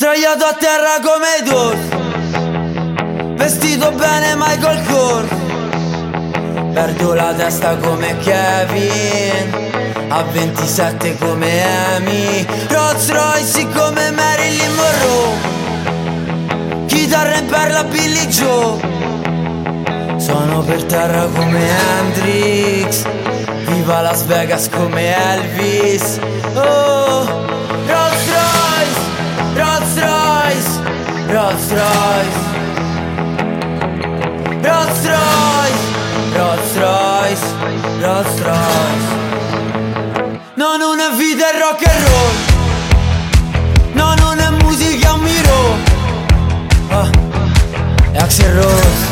Sdraiato a terra come Dawes, vestito bene Michael Kors. Perdo la testa come Kevin, a 27 come Amy, Rolls Royce come Marilyn Monroe, chitarra in perla Billy Joe. Sono per terra come Hendrix, viva Las Vegas come Elvis. Oh, Rolls Royce, Rolls Royce, Rolls Royce, Rolls Royce, Rolls Royce, Rolls Royce. No, non è vita, è rock and roll. No, non è musica, è un miro. È Axl Rose,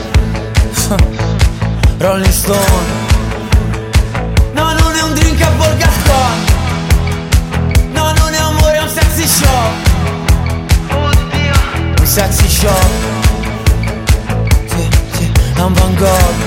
Rolling Stone. No, non è un drink a Volgaston. No, non è amore, è un sexy shop. Oddio. Un sexy shop. Sì, sì, è un Van Gogh.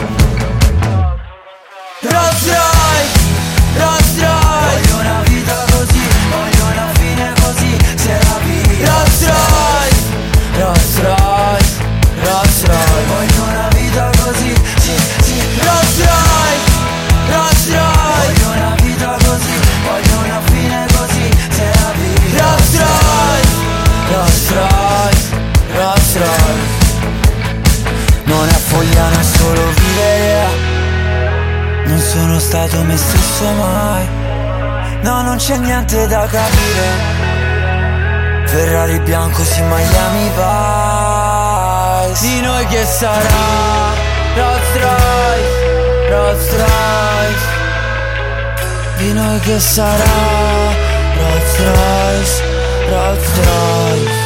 Rolls Royce, Rolls Royce. Voglio una vita così, voglio una fine così, se la vita. Rolls Royce, Rolls Royce, Rolls Royce. Voglio una vita così, sì, sì. Rolls Royce, Rolls Royce. Voglio una vita così, voglio una fine così, se la vita. Rolls Royce, Rolls Royce, Rolls Royce. Non è fogliano, è solo vivere. Non sono stato me stesso mai. No, non c'è niente da capire. Ferrari bianco, sì, Miami Vice. Di noi che sarà Rolls Royce, Rolls Royce. Di noi che sarà Rolls Royce, Rolls Royce.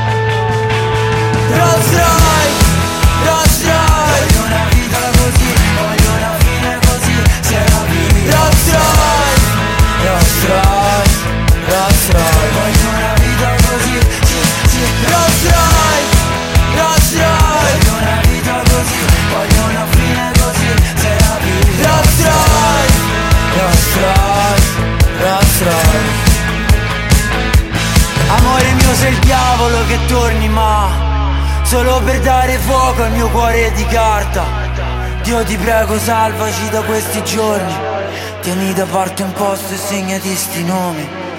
Rolls Royce, Rolls Royce. Voglio una vita così, voglio una fine così, se la vita. Rolls Royce, Rolls Royce, Rolls Royce. Voglio una vita così, sì, sì. Rolls Royce, Rolls Royce. Voglio una vita così, voglio una fine così, se la vita. Rolls Royce, Rolls Royce, Rolls Royce. Amore mio, sei il diavolo che torni, ma solo per dare fuoco al mio cuore di carta. Dio ti prego, salvaci da questi giorni. Tieni da parte un posto e segnati sti nomi.